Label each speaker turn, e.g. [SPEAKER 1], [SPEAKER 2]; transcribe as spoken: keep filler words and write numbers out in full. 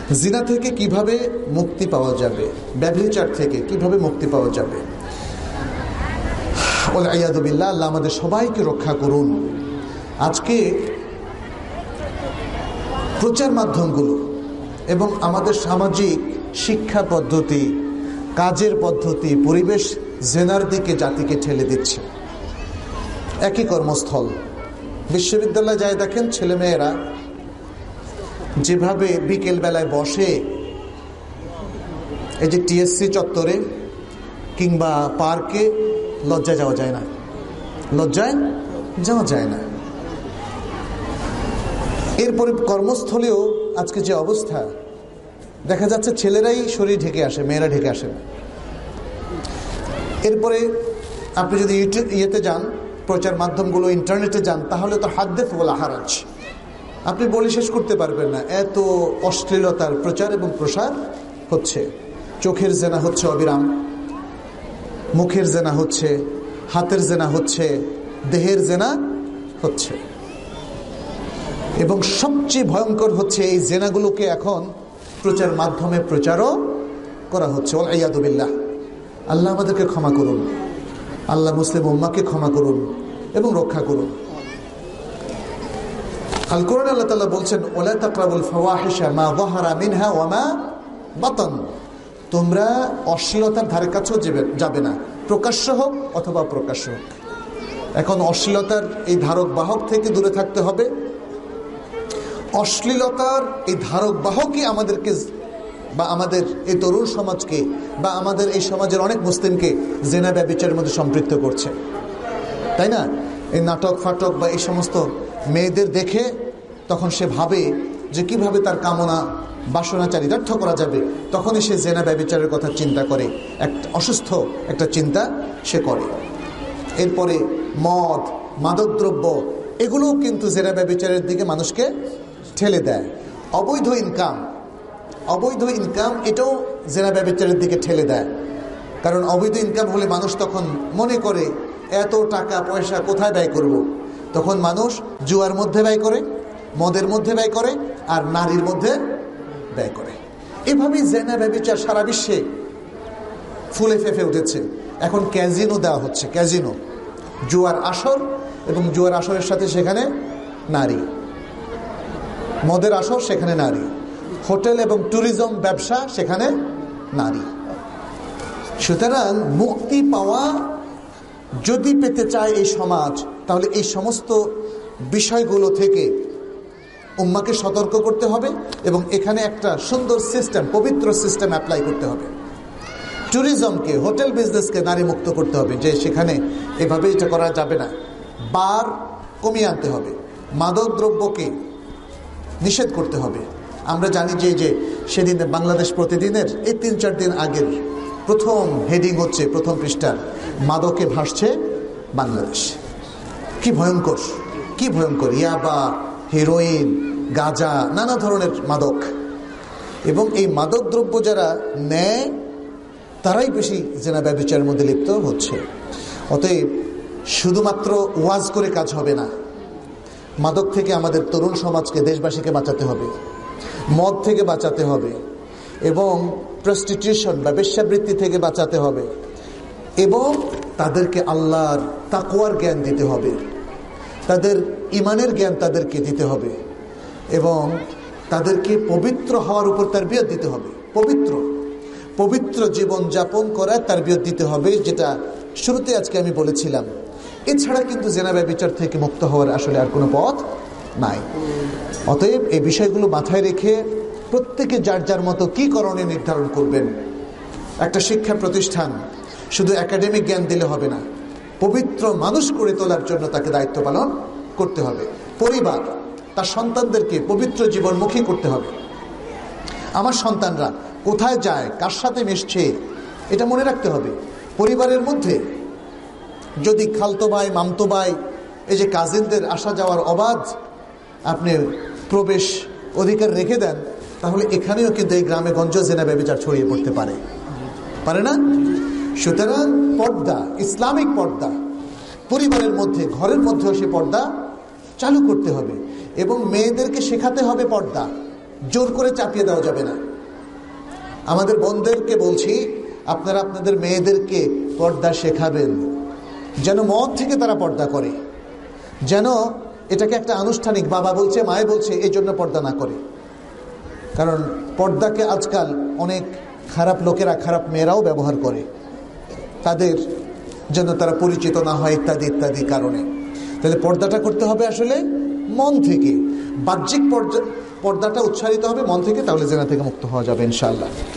[SPEAKER 1] জিনা থেকে কিভাবে মুক্তি পাওয়া যাবে, ব্যভিচার থেকে কিভাবে মুক্তি পাওয়া যাবে? ওয়ালিয়াযু বিল্লাহ, আল্লাহ আমাদের সবাইকে রক্ষা করুন। আজকে প্রচার মাধ্যমগুলো এবং আমাদের সামাজিক শিক্ষা পদ্ধতি, কাজের পদ্ধতি, পরিবেশ জেনার দিকে জাতিকে ঠেলে দিচ্ছে। একই কর্মস্থল, বিশ্ববিদ্যালয়ে যায় দেখেন ছেলেমেয়েরা যেভাবে বিকেল বেলায় বসে, এই যে টিএসসি চত্বরে কিংবা পার্কে, লজ্জায় যাওয়া যায় না, লজ্জায় যাওয়া যায় না। এরপরে কর্মস্থলেও আজকে যে অবস্থা, দেখা যাচ্ছে ছেলেরাই শরীর ঢেকে আসে, মেয়েরা ঢেকে আসে। এরপরে আপনি যদি ইউটিউব ইয়েতে যান, প্রচার মাধ্যমগুলো, ইন্টারনেটে যান, তাহলে তো হাদ্দেস ওয়ালা হারাজ, আপনি বলে শেষ করতে পারবেন না। এত অশ্লীলতার প্রচার এবং প্রসার হচ্ছে। চোখের জেনা হচ্ছে অবিরাম, মুখের জেনা হচ্ছে, হাতের জেনা হচ্ছে, দেহের জেনা হচ্ছে। এবং সবচেয়ে ভয়ঙ্কর হচ্ছে এই জেনাগুলোকে এখন প্রচার মাধ্যমে প্রচারও করা হচ্ছে। ওয়ালিয়াযু বিল্লাহ, আল্লাহ আমাদেরকে ক্ষমা করুন, আল্লাহ মুসলিম উম্মাহকে ক্ষমা করুন এবং রক্ষা করুন। আল কোরআনে আল্লাহ তাআলা বলছেন, ওয়ালা তাকরাবুল ফাওয়াহিশা মা যাহারা মিনহা ওয়া মা বাতান, তোমরা অশ্লীলতার ধারে কাছেও যাবে না, প্রকাশ্য হোক অথবা প্রকাশ্য হোক। এখন অশ্লীলতার এই ধারক বাহক থেকে দূরে থাকতে হবে। অশ্লীলতার এই ধারক বাহকই আমাদেরকে বা আমাদের এই তরুণ সমাজকে বা আমাদের এই সমাজের অনেক মুসলিমকে জেনা ব্যভিচারের মধ্যে সম্পৃক্ত করছে, তাই না? এই নাটক ফাটক বা এই সমস্ত মেয়েদের দেখে তখন সে ভাবে যে কিভাবে তার কামনা বাসনা চারিতার্থ করা যাবে, তখনই সে জেনা ব্যভিচারের কথা চিন্তা করে, একটা অসুস্থ একটা চিন্তা সে করে। এরপরে মদ, মাদকদ্রব্য, এগুলোও কিন্তু জেনা ব্যভিচারের দিকে মানুষকে ঠেলে দেয়। অবৈধ ইনকাম, অবৈধ ইনকাম এটাও জেনা ব্যভিচারের দিকে ঠেলে দেয়। কারণ অবৈধ ইনকাম হলে মানুষ তখন মনে করে এত টাকা পয়সা কোথায় ব্যয় করব। তখন মানুষ জুয়ার মধ্যে ব্যয় করে, মদের মধ্যে ব্যয় করে, আর নারীর মধ্যে ব্যয় করে। এভাবেই জেনা ব্যভিচার সারা বিশ্বে ফুলে ফেঁপে উঠেছে। এখন ক্যাজিনো দেওয়া হচ্ছে, ক্যাজিনো, জুয়ার আসর, এবং জুয়ার আসরের সাথে সেখানে নারী, মদের আসর সেখানে নারী, হোটেল এবং ট্যুরিজম ব্যবসা সেখানে নারী। সুতরাং মুক্তি পাওয়া যদি পেতে চায় এই সমাজ, তাহলে এই সমস্ত বিষয়গুলো থেকে উম্মাকে সতর্ক করতে হবে এবং এখানে একটা সুন্দর সিস্টেম, পবিত্র সিস্টেম অ্যাপ্লাই করতে হবে। ট্যুরিজমকে, হোটেল বিজনেসকে নারী মুক্ত করতে হবে, যে সেখানে এভাবে এটা করা যাবে না। বার কমিয়ে আনতে হবে, মাদক দ্রব্যকে নিষেধ করতে হবে। আমরা জানি যে যে সেদিন বাংলাদেশ প্রতিদিনের এই তিন চার দিন আগের প্রথম হেডিং হচ্ছে, প্রথম পৃষ্ঠার, মাদকে ভাসছে বাংলাদেশ। কি ভয়ঙ্কর, কি ভয়ঙ্কর! ইয়াবা, হেরোইন, গাঁজা, নানা ধরনের মাদক। এবং এই মাদক দ্রব্য যারা নেয় তারাই বেশি জেনা ব্যভিচারের মধ্যে লিপ্ত হচ্ছে। অতএব শুধুমাত্র ওয়াজ করে কাজ হবে না, মাদক থেকে আমাদের তরুণ সমাজকে, দেশবাসীকে বাঁচাতে হবে, মদ থেকে বাঁচাতে হবে, এবং প্রস্টিটিউশন বা বেশ্যাবৃত্তি থেকে বাঁচাতে হবে, এবং তাদেরকে আল্লাহর তাকওয়ার জ্ঞান দিতে হবে, তাদের ইমানের জ্ঞান তাদেরকে দিতে হবে, এবং তাদেরকে পবিত্র হওয়ার উপর তারবিয়ত দিতে হবে। পবিত্র পবিত্র জীবন যাপন করার তারবিয়ত দিতে হবে, যেটা শুরুতে আজকে আমি বলেছিলাম। এছাড়া কিন্তু জেনা ব্যভিচার থেকে মুক্ত হওয়ার আসলে আর কোনো পথ নাই। অতএব এই বিষয়গুলো মাথায় রেখে প্রত্যেকে যার যার মতো কি করণীয় নির্ধারণ করবেন। একটা শিক্ষা প্রতিষ্ঠান শুধু একাডেমিক জ্ঞান দিলে হবে না, পবিত্র মানুষ করে তোলার জন্য তাকে দায়িত্ব পালন করতে হবে। পরিবার তার সন্তানদেরকে পবিত্র জীবনমুখী করতে হবে। আমার সন্তানরা কোথায় যায়, কার সাথে মিশছে, এটা মনে রাখতে হবে। পরিবারের মধ্যে যদি খালতো ভাই, মামতো ভাই, এই যে কাজিনদের আসা যাওয়ার অবাধ আপনি প্রবেশ অধিকার রেখে দেন, তাহলে এখানেও কিন্তু এই গ্রামে গঞ্জ জেনা ব্যভিচার ছড়িয়ে পড়তে পারে, পারে না? সুতরাং পর্দা, ইসলামিক পর্দা পরিবারের মধ্যে, ঘরের মধ্যেও সে পর্দা চালু করতে হবে, এবং মেয়েদেরকে শেখাতে হবে পর্দা। জোর করে চাপিয়ে দেওয়া যাবে না। আমাদের বোনদেরকে বলছি, আপনারা আপনাদের মেয়েদেরকে পর্দা শেখাবেন, যেন মন থেকে তারা পর্দা করে, যেন এটাকে একটা আনুষ্ঠানিক বাবা বলছে মায়ে বলছে এই জন্য পর্দা না করে। কারণ পর্দাকে আজকাল অনেক খারাপ লোকেরা, খারাপ মেয়েরাও ব্যবহার করে, তাদের জন্য তারা পরিচিত না হয় ইত্যাদি ইত্যাদি কারণে। তাহলে পর্দাটা করতে হবে আসলে মন থেকে, বাহ্যিক পর্দাটা উচ্চারিত হবে মন থেকে, তাহলে জেনা থেকে মুক্ত হওয়া যাবে ইনশাআল্লাহ।